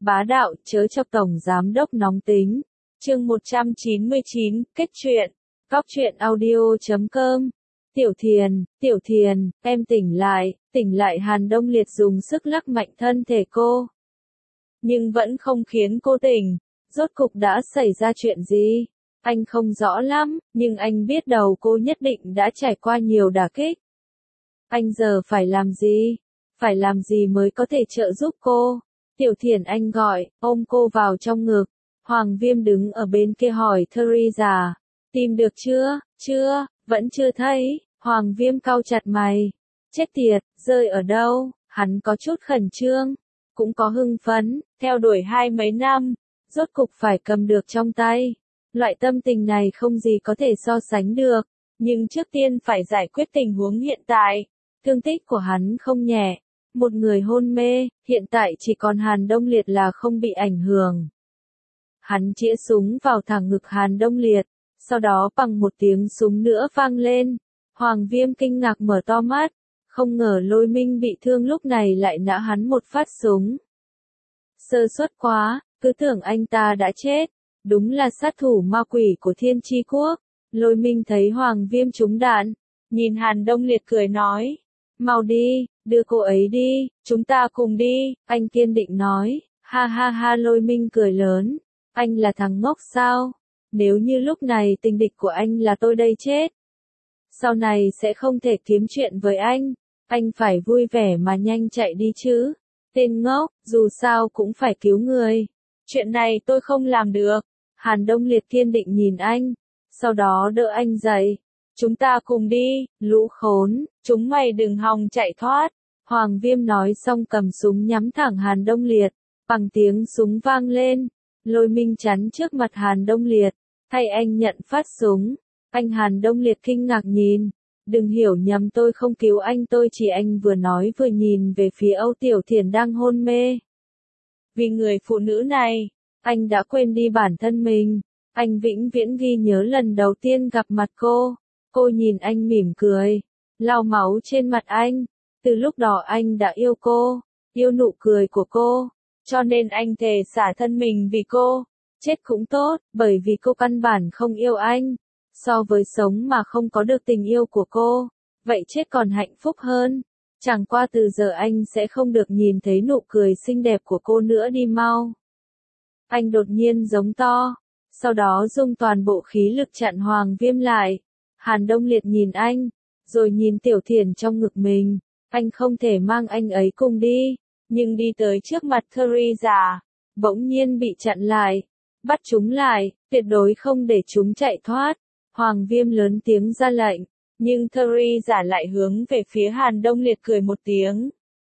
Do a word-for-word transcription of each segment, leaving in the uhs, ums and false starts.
Bá đạo, chớ chọc tổng giám đốc nóng tính. Chương một trăm chín mươi chín, kết truyện. Góc truyện audio chấm com. Tiểu Thiền, Tiểu Thiền, em tỉnh lại, tỉnh lại. Hàn Đông Liệt dùng sức lắc mạnh thân thể cô. Nhưng vẫn không khiến cô tỉnh. Rốt cục đã xảy ra chuyện gì? Anh không rõ lắm, nhưng anh biết đầu cô nhất định đã trải qua nhiều đả kích. Anh giờ phải làm gì? Phải làm gì mới có thể trợ giúp cô? Tiểu Thiền, anh gọi, ôm cô vào trong ngực. Hoàng Viêm đứng ở bên kia hỏi Theresa, tìm được chưa? Chưa, vẫn chưa thấy. Hoàng Viêm cau chặt mày. Chết tiệt, rơi ở đâu? Hắn có chút khẩn trương, cũng có hưng phấn, theo đuổi hai mấy năm, rốt cục phải cầm được trong tay. Loại tâm tình này không gì có thể so sánh được, nhưng trước tiên phải giải quyết tình huống hiện tại. Thương tích của hắn không nhẹ, một người hôn mê, hiện tại chỉ còn Hàn Đông Liệt là không bị ảnh hưởng. Hắn chĩa súng vào thẳng ngực Hàn Đông Liệt, sau đó bằng một tiếng súng nữa vang lên. Hoàng Viêm kinh ngạc mở to mắt, không ngờ Lôi Minh bị thương lúc này lại nã hắn một phát súng. Sơ suất quá, cứ tưởng anh ta đã chết, đúng là sát thủ ma quỷ của Thiên Chi Quốc. Lôi Minh thấy Hoàng Viêm trúng đạn, nhìn Hàn Đông Liệt cười nói, mau đi, đưa cô ấy đi, chúng ta cùng đi, anh kiên định nói. Ha ha ha, Lôi Minh cười lớn, anh là thằng ngốc sao? Nếu như lúc này tình địch của anh là tôi đây chết, sau này sẽ không thể kiếm chuyện với anh, anh phải vui vẻ mà nhanh chạy đi chứ. Tên ngốc, dù sao cũng phải cứu người. Chuyện này tôi không làm được. Hàn Đông Liệt kiên định nhìn anh, sau đó đỡ anh dậy. Chúng ta cùng đi, lũ khốn, chúng mày đừng hòng chạy thoát. Hoàng Viêm nói xong cầm súng nhắm thẳng Hàn Đông Liệt, bằng tiếng súng vang lên. Lôi Minh chắn trước mặt Hàn Đông Liệt, thay anh nhận phát súng. Anh Hàn Đông Liệt kinh ngạc nhìn, đừng hiểu nhầm, tôi không cứu anh, tôi chỉ anh vừa nói vừa nhìn về phía Âu Tiểu Thiền đang hôn mê. Vì người phụ nữ này, anh đã quên đi bản thân mình, anh vĩnh viễn ghi nhớ lần đầu tiên gặp mặt cô. Cô nhìn anh mỉm cười, lau máu trên mặt anh, từ lúc đó anh đã yêu cô, yêu nụ cười của cô, cho nên anh thề xả thân mình vì cô. Chết cũng tốt, bởi vì cô căn bản không yêu anh. So với sống mà không có được tình yêu của cô, vậy chết còn hạnh phúc hơn. Chẳng qua từ giờ anh sẽ không được nhìn thấy nụ cười xinh đẹp của cô nữa, đi mau. Anh đột nhiên giống to, sau đó dùng toàn bộ khí lực chặn Hoàng Viêm lại. Hàn Đông Liệt nhìn anh, rồi nhìn Tiểu Thiền trong ngực mình. Anh không thể mang anh ấy cùng đi, nhưng đi tới trước mặt Theresa, bỗng nhiên bị chặn lại. Bắt chúng lại, tuyệt đối không để chúng chạy thoát. Hoàng Viêm lớn tiếng ra lệnh, nhưng Theresa lại hướng về phía Hàn Đông Liệt cười một tiếng.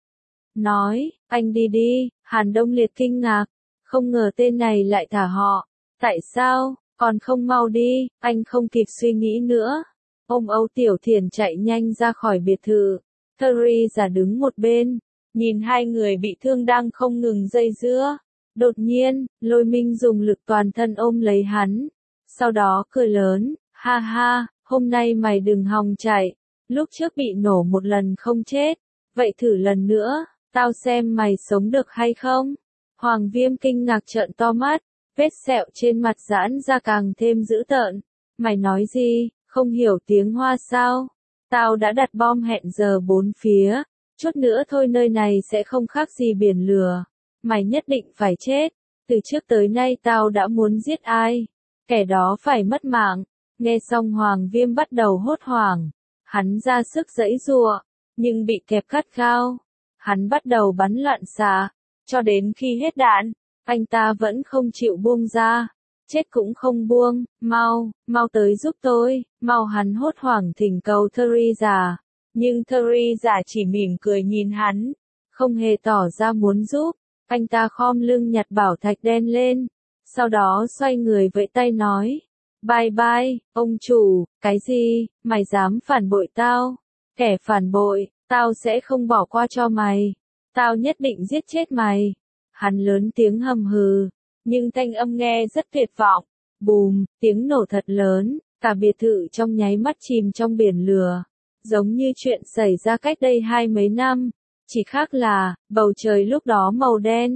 Nói, anh đi đi. Hàn Đông Liệt kinh ngạc, không ngờ tên này lại thả họ. Tại sao, còn không mau đi? Anh không kịp suy nghĩ nữa, ôm Âu Tiểu Thiền chạy nhanh ra khỏi biệt thự. Theresa đứng một bên, nhìn hai người bị thương đang không ngừng dây dưa. Đột nhiên, Lôi Minh dùng lực toàn thân ôm lấy hắn, sau đó cười lớn, ha ha, hôm nay mày đừng hòng chạy, lúc trước bị nổ một lần không chết, vậy thử lần nữa, tao xem mày sống được hay không. Hoàng Viêm kinh ngạc trợn to mắt, vết sẹo trên mặt giãn ra càng thêm dữ tợn. Mày nói gì, không hiểu tiếng Hoa sao? Tao đã đặt bom hẹn giờ bốn phía, chút nữa thôi nơi này sẽ không khác gì biển lửa. Mày nhất định phải chết, từ trước tới nay tao đã muốn giết ai, kẻ đó phải mất mạng. Nghe xong Hoàng Viêm bắt đầu hốt hoảng, hắn ra sức giãy giụa, nhưng bị kẹp gắt gao. Hắn bắt đầu bắn loạn xạ, cho đến khi hết đạn, anh ta vẫn không chịu buông ra, chết cũng không buông. Mau, mau tới giúp tôi, mau. Hắn hốt hoảng thỉnh cầu Theresa, nhưng Theresa chỉ mỉm cười nhìn hắn, không hề tỏ ra muốn giúp. Anh ta khom lưng nhặt bảo thạch đen lên, sau đó xoay người vẫy tay nói, bye bye, ông chủ. Cái gì, mày dám phản bội tao? Kẻ phản bội, tao sẽ không bỏ qua cho mày, tao nhất định giết chết mày. Hắn lớn tiếng hầm hừ, nhưng thanh âm nghe rất tuyệt vọng. Bùm, tiếng nổ thật lớn, cả biệt thự trong nháy mắt chìm trong biển lửa, giống như chuyện xảy ra cách đây hai mấy năm. Chỉ khác là, bầu trời lúc đó màu đen,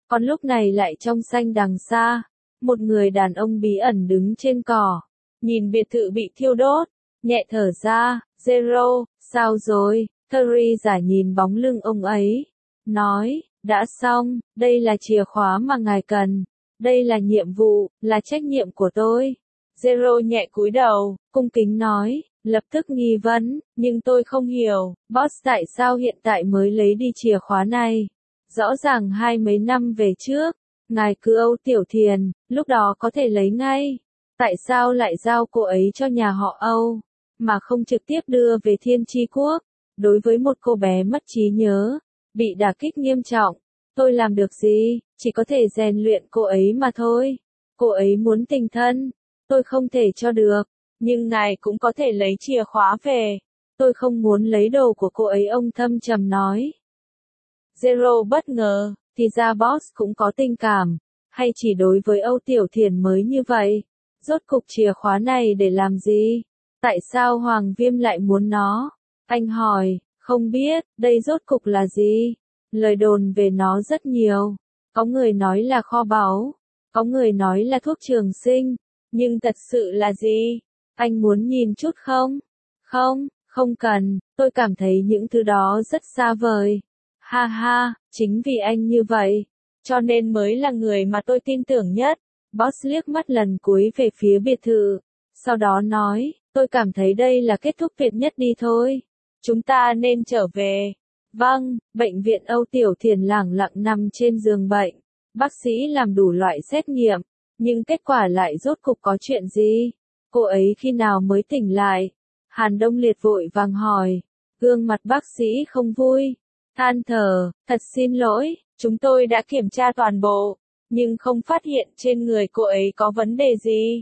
Còn lúc này lại trong xanh đằng xa, một người đàn ông bí ẩn đứng trên cỏ, nhìn biệt thự bị thiêu đốt, nhẹ thở ra, Zero, sao rồi? Terry giả nhìn bóng lưng ông ấy, nói, đã xong, đây là chìa khóa mà ngài cần, đây là nhiệm vụ, là trách nhiệm của tôi. Zero nhẹ cúi đầu, cung kính nói, lập tức nghi vấn, nhưng tôi không hiểu, boss tại sao hiện tại mới lấy đi chìa khóa này? Rõ ràng hai mấy năm về trước, ngài cứ Âu Tiểu Thiền, lúc đó có thể lấy ngay. Tại sao lại giao cô ấy cho nhà họ Âu, mà không trực tiếp đưa về Thiên Chi Quốc? Đối với một cô bé mất trí nhớ, bị đả kích nghiêm trọng, tôi làm được gì, chỉ có thể rèn luyện cô ấy mà thôi. Cô ấy muốn tình thân, tôi không thể cho được, nhưng ngài cũng có thể lấy chìa khóa về. Tôi không muốn lấy đồ của cô ấy, ông thâm trầm nói. Zero bất ngờ, thì ra boss cũng có tình cảm, hay chỉ đối với Âu Tiểu Thiền mới như vậy? Rốt cục chìa khóa này để làm gì? Tại sao Hoàng Viêm lại muốn nó? Anh hỏi, không biết, đây rốt cục là gì? Lời đồn về nó rất nhiều. Có người nói là kho báu, có người nói là thuốc trường sinh, nhưng thật sự là gì? Anh muốn nhìn chút không? Không, không cần, tôi cảm thấy những thứ đó rất xa vời. Ha ha, chính vì anh như vậy, cho nên mới là người mà tôi tin tưởng nhất. Boss liếc mắt lần cuối về phía biệt thự, sau đó nói, tôi cảm thấy đây là kết thúc tuyệt nhất, đi thôi. Chúng ta nên trở về. Vâng, bệnh viện Âu Tiểu Thiền lẳng lặng nằm trên giường bệnh. Bác sĩ làm đủ loại xét nghiệm, nhưng kết quả lại rốt cục có chuyện gì? Cô ấy khi nào mới tỉnh lại? Hàn Đông Liệt vội vàng hỏi. Gương mặt bác sĩ không vui, than thở, thật xin lỗi, chúng tôi đã kiểm tra toàn bộ, nhưng không phát hiện trên người cô ấy có vấn đề gì.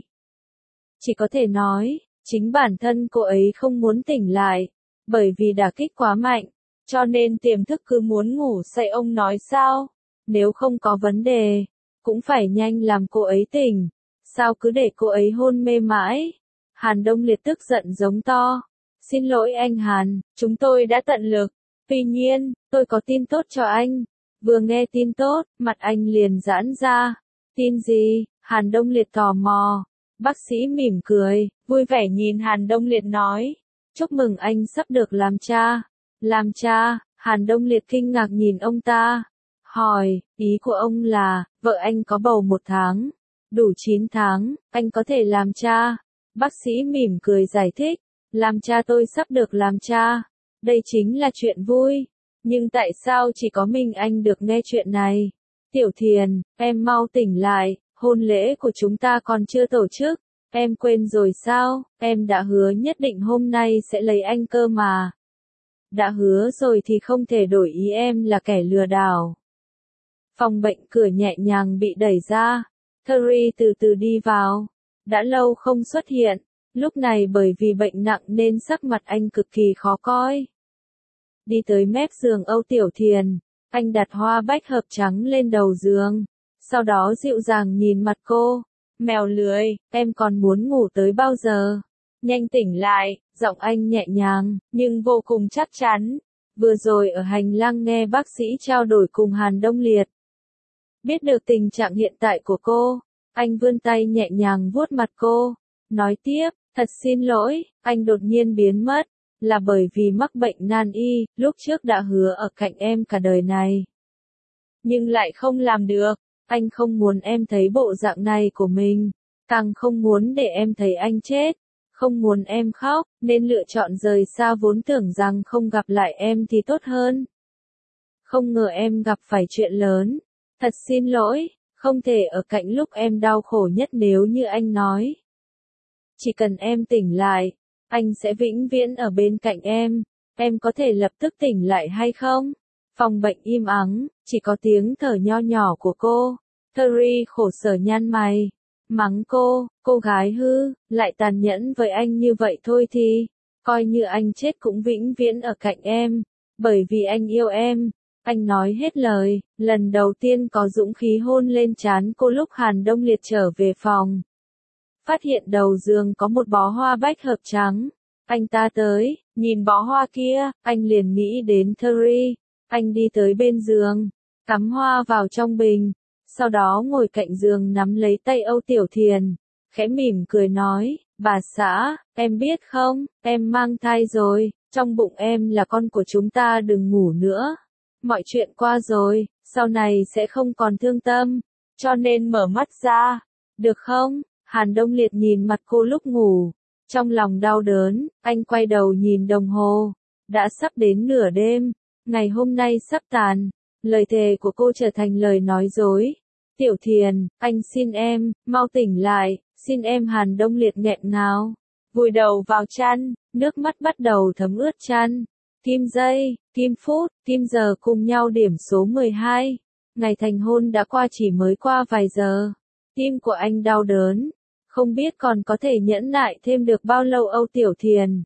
Chỉ có thể nói, chính bản thân cô ấy không muốn tỉnh lại, bởi vì đả kích quá mạnh, cho nên tiềm thức cứ muốn ngủ say. Ông nói sao? Nếu không có vấn đề, cũng phải nhanh làm cô ấy tỉnh, sao cứ để cô ấy hôn mê mãi? Hàn Đông Liệt tức giận giống to. Xin lỗi anh Hàn, chúng tôi đã tận lực. Tuy nhiên, tôi có tin tốt cho anh. Vừa nghe tin tốt, mặt anh liền giãn ra. Tin gì? Hàn Đông Liệt tò mò. Bác sĩ mỉm cười, vui vẻ nhìn Hàn Đông Liệt nói. Chúc mừng anh sắp được làm cha. Làm cha? Hàn Đông Liệt kinh ngạc nhìn ông ta. Hỏi, ý của ông là, vợ anh có bầu một tháng. Đủ chín tháng, anh có thể làm cha. Bác sĩ mỉm cười giải thích. Làm cha, tôi sắp được làm cha. Đây chính là chuyện vui. Nhưng tại sao chỉ có mình anh được nghe chuyện này? Tiểu Thiền, em mau tỉnh lại, hôn lễ của chúng ta còn chưa tổ chức. Em quên rồi sao? Em đã hứa nhất định hôm nay sẽ lấy anh cơ mà. Đã hứa rồi thì không thể đổi ý, em là kẻ lừa đảo. Phòng bệnh cửa nhẹ nhàng bị đẩy ra. Terry từ từ đi vào. Đã lâu không xuất hiện. Lúc này bởi vì bệnh nặng nên sắc mặt anh cực kỳ khó coi. Đi tới mép giường Âu Tiểu Thiền, anh đặt hoa bách hợp trắng lên đầu giường, sau đó dịu dàng nhìn mặt cô. Mèo lười, em còn muốn ngủ tới bao giờ? Nhanh tỉnh lại, giọng anh nhẹ nhàng, nhưng vô cùng chắc chắn. Vừa rồi ở hành lang nghe bác sĩ trao đổi cùng Hàn Đông Liệt. Biết được tình trạng hiện tại của cô, anh vươn tay nhẹ nhàng vuốt mặt cô, nói tiếp, thật xin lỗi, anh đột nhiên biến mất, là bởi vì mắc bệnh nan y, lúc trước đã hứa ở cạnh em cả đời này. Nhưng lại không làm được, anh không muốn em thấy bộ dạng này của mình, càng không muốn để em thấy anh chết, không muốn em khóc, nên lựa chọn rời xa, vốn tưởng rằng không gặp lại em thì tốt hơn. Không ngờ em gặp phải chuyện lớn, thật xin lỗi, không thể ở cạnh lúc em đau khổ nhất. Nếu như anh nói, chỉ cần em tỉnh lại, anh sẽ vĩnh viễn ở bên cạnh em, em có thể lập tức tỉnh lại hay không? Phòng bệnh im ắng, chỉ có tiếng thở nho nhỏ của cô. Terry khổ sở nhăn mày, mắng cô, cô gái hư, lại tàn nhẫn với anh như vậy thôi thì, coi như anh chết cũng vĩnh viễn ở cạnh em, bởi vì anh yêu em. Anh nói hết lời, lần đầu tiên có dũng khí hôn lên trán cô lúc Hàn Đông Liệt trở về phòng. Phát hiện đầu giường có một bó hoa bách hợp trắng. Anh ta tới, nhìn bó hoa kia, anh liền nghĩ đến Terry. Anh đi tới bên giường, cắm hoa vào trong bình, sau đó ngồi cạnh giường nắm lấy tay Âu Tiểu Thiền, khẽ mỉm cười nói, bà xã, em biết không, em mang thai rồi, trong bụng em là con của chúng ta, đừng ngủ nữa. Mọi chuyện qua rồi, sau này sẽ không còn thương tâm, cho nên mở mắt ra, được không? Hàn Đông Liệt nhìn mặt cô lúc ngủ, trong lòng đau đớn, anh quay đầu nhìn đồng hồ, đã sắp đến nửa đêm, ngày hôm nay sắp tàn, lời thề của cô trở thành lời nói dối. Tiểu Thiền, anh xin em, mau tỉnh lại, xin em. Hàn Đông Liệt nghẹn ngào, vùi đầu vào chăn, nước mắt bắt đầu thấm ướt chăn. Kim giây, kim phút, kim giờ cùng nhau điểm số mười hai. Ngày thành hôn đã qua, chỉ mới qua vài giờ. Tim của anh đau đớn, không biết còn có thể nhẫn nại thêm được bao lâu. Âu Tiểu Thiền,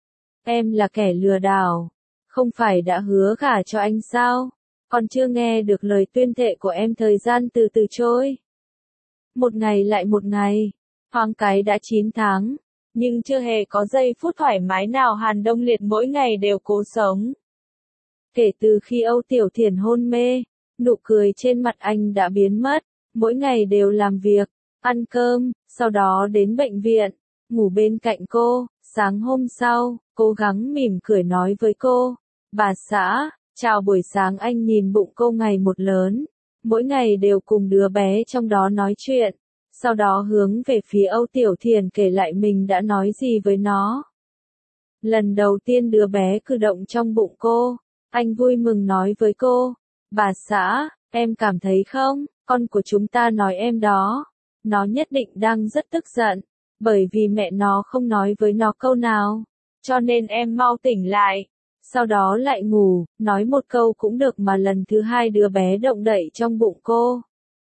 em là kẻ lừa đảo, không phải đã hứa gả cho anh sao? Còn chưa nghe được lời tuyên thệ của em. Thời gian từ từ trôi. Một ngày lại một ngày, thoáng cái đã chín tháng, nhưng chưa hề có giây phút thoải mái nào. Hàn Đông Liệt mỗi ngày đều cố sống. Kể từ khi Âu Tiểu Thiền hôn mê, nụ cười trên mặt anh đã biến mất, mỗi ngày đều làm việc, ăn cơm, sau đó đến bệnh viện, ngủ bên cạnh cô. Sáng hôm sau, cố gắng mỉm cười nói với cô, bà xã, chào buổi sáng. Anh nhìn bụng cô ngày một lớn, mỗi ngày đều cùng đứa bé trong đó nói chuyện, sau đó hướng về phía Âu Tiểu Thiền kể lại mình đã nói gì với nó. Lần đầu tiên đứa bé cử động trong bụng cô, anh vui mừng nói với cô, bà xã, em cảm thấy không, con của chúng ta nói em đó, nó nhất định đang rất tức giận, bởi vì mẹ nó không nói với nó câu nào, cho nên em mau tỉnh lại. Sau đó lại ngủ, nói một câu cũng được mà. Lần thứ hai đứa bé động đậy trong bụng cô,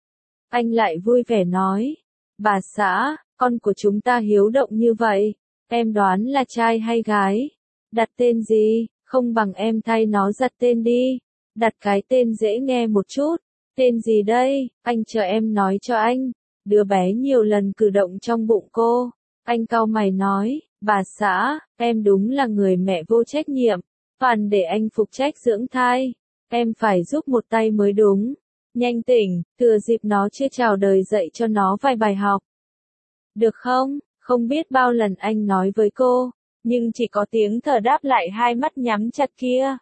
anh lại vui vẻ nói, bà xã, con của chúng ta hiếu động như vậy, em đoán là trai hay gái? Đặt tên gì? Không bằng em thay nó giật tên đi, đặt cái tên dễ nghe một chút. Tên gì đây? Anh chờ em nói cho anh. Đứa bé nhiều lần cử động trong bụng cô, anh cau mày nói, bà xã, em đúng là người mẹ vô trách nhiệm, toàn để anh phụ trách dưỡng thai, em phải giúp một tay mới đúng. Nhanh tỉnh, thừa dịp nó chưa chào đời dạy cho nó vài bài học. Được không? Không biết bao lần anh nói với cô, nhưng chỉ có tiếng thở đáp lại. Hai mắt nhắm chặt kia,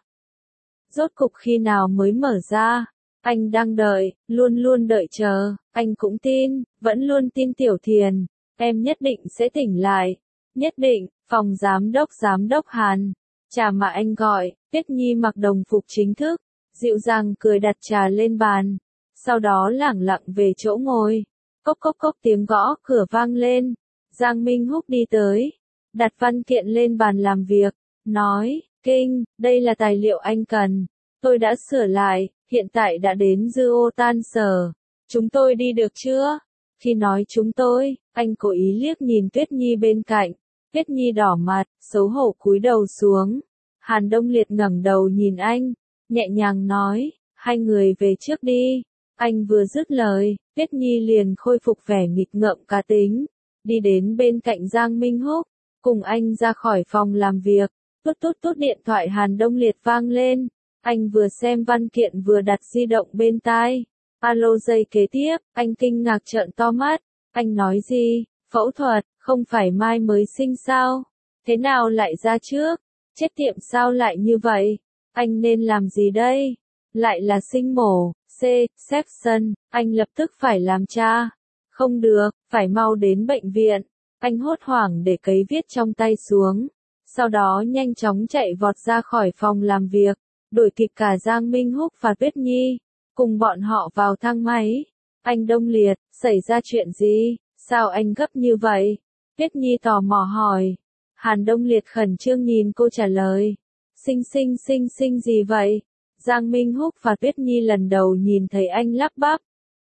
rốt cục khi nào mới mở ra? Anh đang đợi, luôn luôn đợi chờ, anh cũng tin, vẫn luôn tin Tiểu Thiền, em nhất định sẽ tỉnh lại, nhất định. Phòng giám đốc giám đốc Hàn, trà mà anh gọi. Tuyết Nhi mặc đồng phục chính thức, dịu dàng cười đặt trà lên bàn, sau đó lẳng lặng về chỗ ngồi. Cốc cốc cốc tiếng gõ cửa vang lên, Giang Minh Húc đi tới, đặt văn kiện lên bàn làm việc, nói, Kinh, đây là tài liệu anh cần, tôi đã sửa lại, hiện tại đã đến dư ô tan sở, chúng tôi đi được chưa? Khi nói chúng tôi, anh cố ý liếc nhìn Tuyết Nhi bên cạnh, Tuyết Nhi đỏ mặt, xấu hổ cúi đầu xuống. Hàn Đông Liệt ngẩng đầu nhìn anh, nhẹ nhàng nói, hai người về trước đi. Anh vừa dứt lời, Tuyết Nhi liền khôi phục vẻ nghịch ngợm cá tính, đi đến bên cạnh Giang Minh Húc, cùng anh ra khỏi phòng làm việc. Tút tút tút điện thoại Hàn Đông Liệt vang lên, anh vừa xem văn kiện vừa đặt di động bên tai. Alo, giây kế tiếp, anh kinh ngạc trợn to mắt, anh nói gì? Phẫu thuật, không phải mai mới sinh sao? Thế nào lại ra trước? Chết tiệm sao lại như vậy? Anh nên làm gì đây? Lại là sinh mổ, C, section, anh lập tức phải làm cha. Không được, phải mau đến bệnh viện. Anh hốt hoảng để cấy viết trong tay xuống, sau đó nhanh chóng chạy vọt ra khỏi phòng làm việc, đuổi kịp cả Giang Minh Húc và Tuyết Nhi, cùng bọn họ vào thang máy. Anh Đông Liệt, xảy ra chuyện gì? Sao anh gấp như vậy? Tuyết Nhi tò mò hỏi. Hàn Đông Liệt khẩn trương nhìn cô trả lời. Sinh sinh sinh sinh gì vậy? Giang Minh Húc và Tuyết Nhi lần đầu nhìn thấy anh lắp bắp.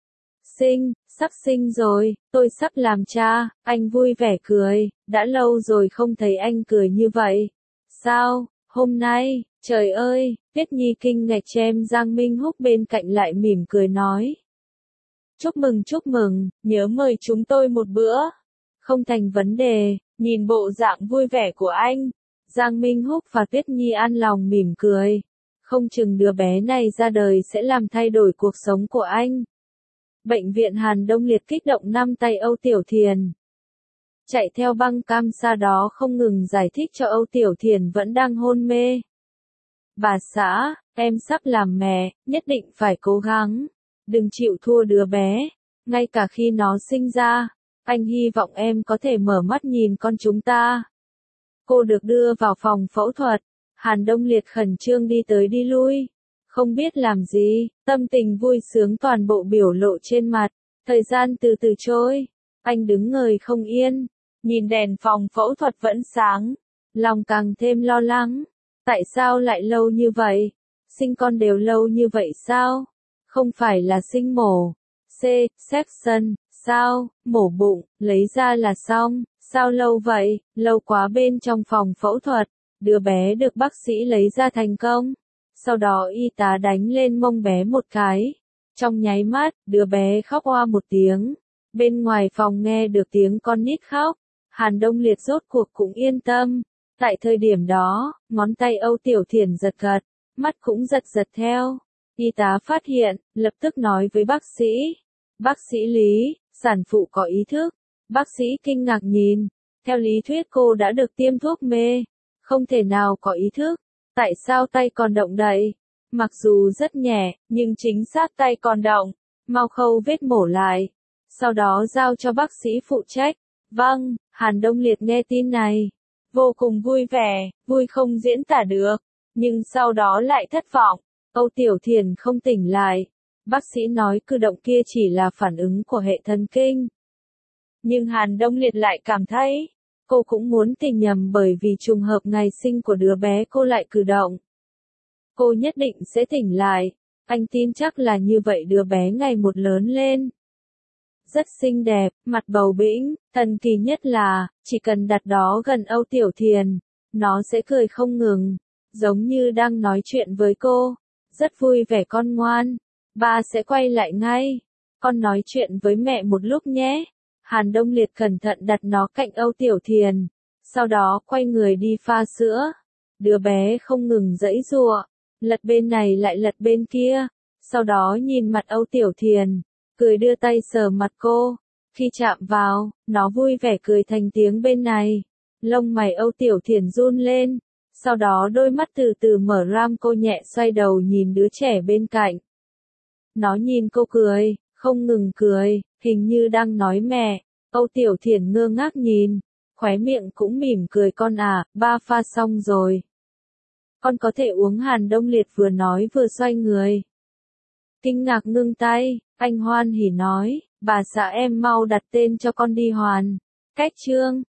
Sinh, sắp sinh rồi, tôi sắp làm cha. Anh vui vẻ cười, đã lâu rồi không thấy anh cười như vậy. Sao, hôm nay, trời ơi, Tuyết Nhi kinh ngạc xem Giang Minh Húc bên cạnh lại mỉm cười nói. Chúc mừng chúc mừng, nhớ mời chúng tôi một bữa. Không thành vấn đề, nhìn bộ dạng vui vẻ của anh, Giang Minh Húc và Tuyết Nhi an lòng mỉm cười. Không chừng đứa bé này ra đời sẽ làm thay đổi cuộc sống của anh. Bệnh viện Hàn Đông Liệt kích động năm tay Âu Tiểu Thiền. Chạy theo băng cam xa đó không ngừng giải thích cho Âu Tiểu Thiền vẫn đang hôn mê. Bà xã, em sắp làm mẹ, nhất định phải cố gắng. Đừng chịu thua đứa bé. Ngay cả khi nó sinh ra, anh hy vọng em có thể mở mắt nhìn con chúng ta. Cô được đưa vào phòng phẫu thuật. Hàn Đông Liệt khẩn trương đi tới đi lui. Không biết làm gì, tâm tình vui sướng toàn bộ biểu lộ trên mặt. Thời gian từ từ trôi. Anh đứng ngời không yên. Nhìn đèn phòng phẫu thuật vẫn sáng. Lòng càng thêm lo lắng. Tại sao lại lâu như vậy? Sinh con đều lâu như vậy sao? Không phải là sinh mổ. C. Section. Sao? Mổ bụng, lấy ra là xong. Sao lâu vậy? Lâu quá bên trong phòng phẫu thuật. Đứa bé được bác sĩ lấy ra thành công. Sau đó y tá đánh lên mông bé một cái. Trong nháy mắt, đứa bé khóc oa một tiếng. Bên ngoài phòng nghe được tiếng con nít khóc. Hàn Đông Liệt rốt cuộc cũng yên tâm. Tại thời điểm đó, ngón tay Âu Tiểu Thiền giật gật, mắt cũng giật giật theo. Y tá phát hiện, lập tức nói với bác sĩ. Bác sĩ Lý, sản phụ có ý thức. Bác sĩ kinh ngạc nhìn. Theo lý thuyết cô đã được tiêm thuốc mê. Không thể nào có ý thức. Tại sao tay còn động đậy? Mặc dù rất nhẹ, nhưng chính xác tay còn động. Mau khâu vết mổ lại. Sau đó giao cho bác sĩ phụ trách. Vâng, Hàn Đông Liệt nghe tin này. Vô cùng vui vẻ, vui không diễn tả được. Nhưng sau đó lại thất vọng. Âu Tiểu Thiền không tỉnh lại. Bác sĩ nói cử động kia chỉ là phản ứng của hệ thần kinh. Nhưng Hàn Đông Liệt lại cảm thấy, cô cũng muốn tỉnh nhầm bởi vì trùng hợp ngày sinh của đứa bé cô lại cử động. Cô nhất định sẽ tỉnh lại. Anh tin chắc là như vậy đứa bé ngày một lớn lên. Rất xinh đẹp, mặt bầu bĩnh, thần kỳ nhất là, chỉ cần đặt đó gần Âu Tiểu Thiền, nó sẽ cười không ngừng, giống như đang nói chuyện với cô. Rất vui vẻ con ngoan, ba sẽ quay lại ngay. Con nói chuyện với mẹ một lúc nhé. Hàn Đông Liệt cẩn thận đặt nó cạnh Âu Tiểu Thiền, sau đó quay người đi pha sữa. Đứa bé không ngừng giãy giụa, lật bên này lại lật bên kia, sau đó nhìn mặt Âu Tiểu Thiền, cười đưa tay sờ mặt cô. Khi chạm vào, nó vui vẻ cười thành tiếng bên này. Lông mày Âu Tiểu Thiền run lên, sau đó đôi mắt từ từ mở ram, cô nhẹ xoay đầu nhìn đứa trẻ bên cạnh. Nó nhìn cô cười, không ngừng cười, hình như đang nói mẹ. Âu Tiểu Thiền ngơ ngác nhìn, khóe miệng cũng mỉm cười. Con à, ba pha xong rồi. Con có thể uống. Hàn Đông Liệt vừa nói vừa xoay người. Kinh ngạc ngưng tay, anh hoan hỉ nói, bà xã em mau đặt tên cho con đi. Hoàn. Cách chương